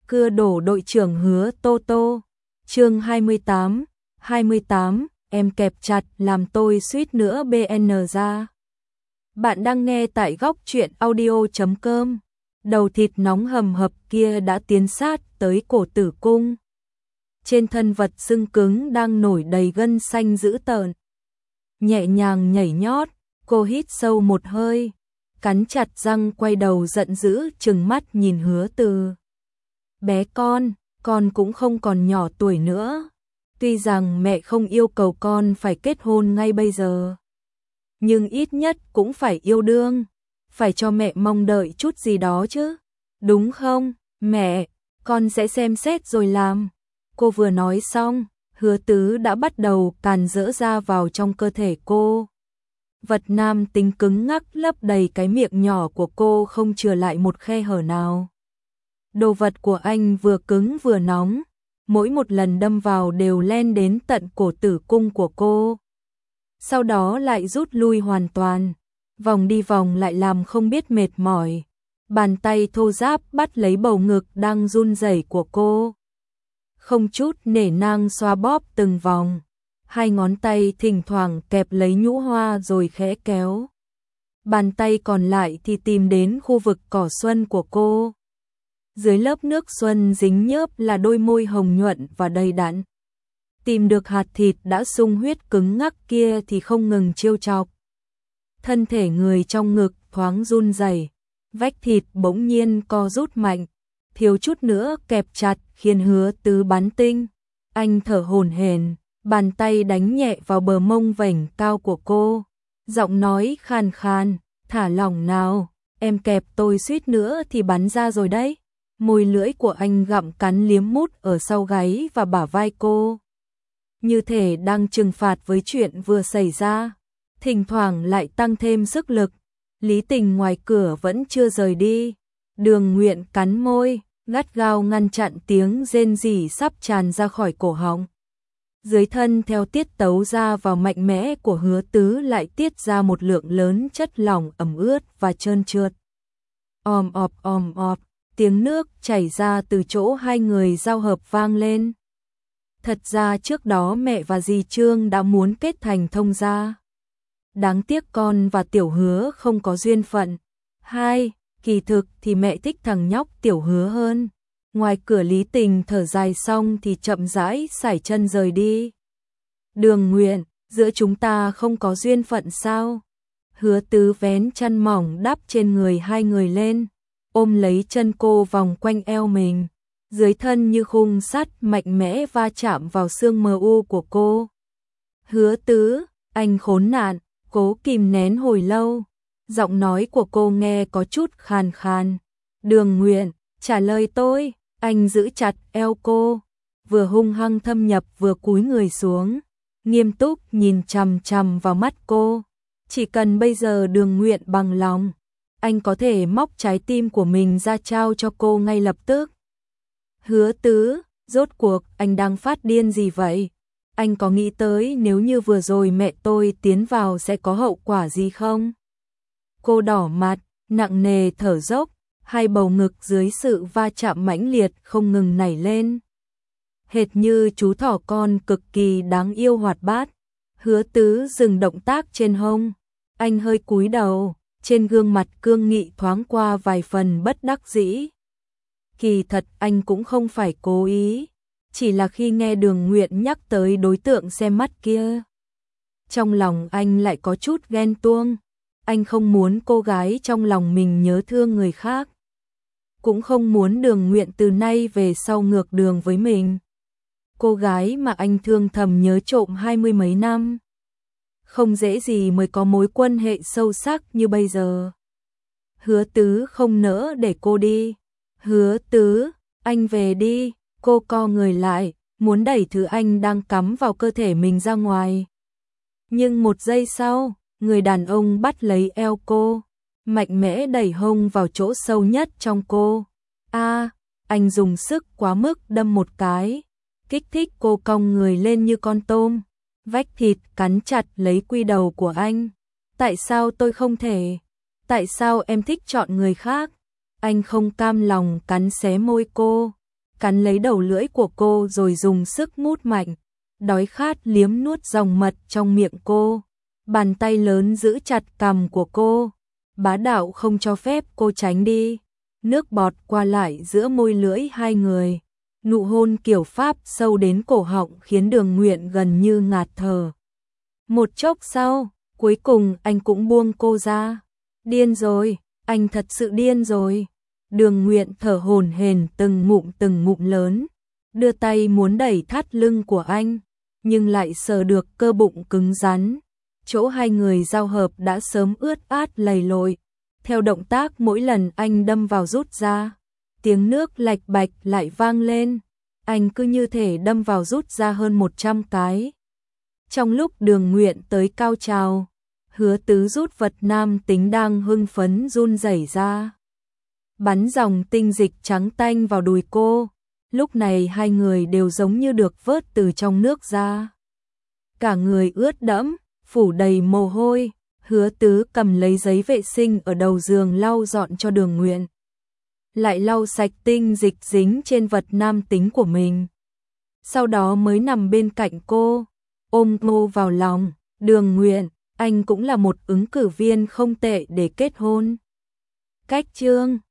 Cưa đổ đội trưởng Hứa Tô Tô. Chương 28, em kẹp chặt làm tôi suýt nữa BN ra. Bạn đang nghe tại góc truyện audio.com. Đầu thịt nóng hầm hập kia đã tiến sát tới cổ tử cung. Trên thân vật xương cứng đang nổi đầy gân xanh dữ tợn. Nhẹ nhàng nhảy nhót, cô hít sâu một hơi, cắn chặt răng quay đầu giận dữ trừng mắt nhìn Hứa Từ. Bé con cũng không còn nhỏ tuổi nữa. Tuy rằng mẹ không yêu cầu con phải kết hôn ngay bây giờ, nhưng ít nhất cũng phải yêu đương, phải cho mẹ mong đợi chút gì đó chứ. Đúng không, mẹ, con sẽ xem xét rồi làm. Cô vừa nói xong, Hứa Tứ đã bắt đầu càn rỡ ra vào trong cơ thể cô. Vật nam tính cứng ngắc lấp đầy cái miệng nhỏ của cô không chừa lại một khe hở nào. Đồ vật của anh vừa cứng vừa nóng, mỗi một lần đâm vào đều len đến tận cổ tử cung của cô. Sau đó lại rút lui hoàn toàn, vòng đi vòng lại làm không biết mệt mỏi. Bàn tay thô ráp bắt lấy bầu ngực đang run rẩy của cô, không chút nể nang xoa bóp từng vòng. Hai ngón tay thỉnh thoảng kẹp lấy nhũ hoa rồi khẽ kéo. Bàn tay còn lại thì tìm đến khu vực cỏ xuân của cô. Dưới lớp nước xuân dính nhớp là đôi môi hồng nhuận và đầy đặn. Tìm được hạt thịt đã sung huyết cứng ngắc kia thì không ngừng trêu chọc. Thân thể người trong ngực thoáng run rẩy, vách thịt bỗng nhiên co rút mạnh, thiếu chút nữa kẹp chặt khiến Hứa Tứ bắn tinh. Anh thở hổn hển, bàn tay đánh nhẹ vào bờ mông vểnh cao của cô, giọng nói khàn khàn, thả lỏng nào, em kẹp tôi suýt nữa thì bắn ra rồi đấy. Môi lưỡi của anh gặm cắn liếm mút ở sau gáy và bả vai cô, như thể đang trừng phạt với chuyện vừa xảy ra. Thỉnh thoảng lại tăng thêm sức lực. Lý Tình ngoài cửa vẫn chưa rời đi. Đường Nguyện cắn môi, gắt gao ngăn chặn tiếng rên rỉ sắp tràn ra khỏi cổ họng. Dưới thân theo tiết tấu ra vào mạnh mẽ của Hứa Tứ lại tiết ra một lượng lớn chất lỏng ẩm ướt và trơn trượt. Om ọp, tiếng nước chảy ra từ chỗ hai người giao hợp vang lên. Thật ra trước đó mẹ và dì Trương đã muốn kết thành thông gia. Đáng tiếc con và Tiểu Hứa không có duyên phận. Kỳ thực thì mẹ thích thằng nhóc Tiểu Hứa hơn. Ngoài cửa Lý Tình thở dài xong thì chậm rãi sải chân rời đi. Đường Nguyện, giữa chúng ta không có duyên phận sao? Hứa Tứ vén chăn mỏng đắp trên người hai người lên, ôm lấy chân cô vòng quanh eo mình. Dưới thân như khung sắt mạnh mẽ va chạm vào xương mờ u của cô. Hứa Tứ, anh khốn nạn, cố kìm nén hồi lâu. Giọng nói của cô nghe có chút khàn khàn. Đường Nguyện, trả lời tôi. Anh giữ chặt eo cô, vừa hung hăng thâm nhập vừa cúi người xuống, nghiêm túc nhìn chằm chằm vào mắt cô. Chỉ cần bây giờ Đường Nguyện bằng lòng, anh có thể móc trái tim của mình ra trao cho cô ngay lập tức. Hứa Tứ, rốt cuộc anh đang phát điên gì vậy? Anh có nghĩ tới nếu như vừa rồi mẹ tôi tiến vào sẽ có hậu quả gì không? Cô đỏ mặt, nặng nề thở dốc, hai bầu ngực dưới sự va chạm mãnh liệt không ngừng nảy lên. Hệt như chú thỏ con cực kỳ đáng yêu hoạt bát. Hứa Tứ dừng động tác trên hông. Anh hơi cúi đầu, trên gương mặt cương nghị thoáng qua vài phần bất đắc dĩ. Kỳ thật anh cũng không phải cố ý, chỉ là khi nghe Đường Nguyện nhắc tới đối tượng xem mắt kia, trong lòng anh lại có chút ghen tuông. Anh không muốn cô gái trong lòng mình nhớ thương người khác, cũng không muốn Đường Nguyện từ nay về sau ngược đường với mình. Cô gái mà anh thương thầm nhớ trộm 20 mấy năm, không dễ gì mới có mối quan hệ sâu sắc như bây giờ. Hứa Tứ không nỡ để cô đi. Hứa Tứ, anh về đi. Cô co người lại, muốn đẩy thứ anh đang cắm vào cơ thể mình ra ngoài. Nhưng một giây sau, người đàn ông bắt lấy eo cô, mạnh mẽ đẩy hông vào chỗ sâu nhất trong cô. Anh dùng sức quá mức đâm một cái, kích thích cô cong người lên như con tôm. Vách thịt cắn chặt lấy quy đầu của anh. Tại sao tôi không thể? Tại sao em thích chọn người khác? Anh không cam lòng cắn xé môi cô, cắn lấy đầu lưỡi của cô rồi dùng sức mút mạnh, đói khát liếm nuốt dòng mật trong miệng cô. Bàn tay lớn giữ chặt cằm của cô, bá đạo không cho phép cô tránh đi. Nước bọt qua lại giữa môi lưỡi hai người, nụ hôn kiểu Pháp sâu đến cổ họng khiến Đường Nguyện gần như ngạt thở. Một chốc sau, cuối cùng anh cũng buông cô ra. Điên rồi, anh thật sự điên rồi. Đường Nguyện thở hổn hển từng ngụm lớn, đưa tay muốn đẩy thắt lưng của anh, nhưng lại sờ được cơ bụng cứng rắn. Chỗ hai người giao hợp đã sớm ướt át lầy lội. Theo động tác mỗi lần anh đâm vào rút ra, tiếng nước lạch bạch lại vang lên. Anh cứ như thể đâm vào rút ra hơn 100 cái. Trong lúc Đường Nguyện tới cao trào, Hứa Tứ rút vật nam tính đang hưng phấn run rẩy ra, bắn dòng tinh dịch trắng tanh vào đùi cô. Lúc này hai người đều giống như được vớt từ trong nước ra. Cả người ướt đẫm, phủ đầy mồ hôi. Hứa Tứ cầm lấy giấy vệ sinh ở đầu giường lau dọn cho Đường Nguyện, lại lau sạch tinh dịch dính trên vật nam tính của mình. Sau đó mới nằm bên cạnh cô, ôm cô vào lòng. Đường Nguyện, anh cũng là một ứng cử viên không tệ để kết hôn. Cách chương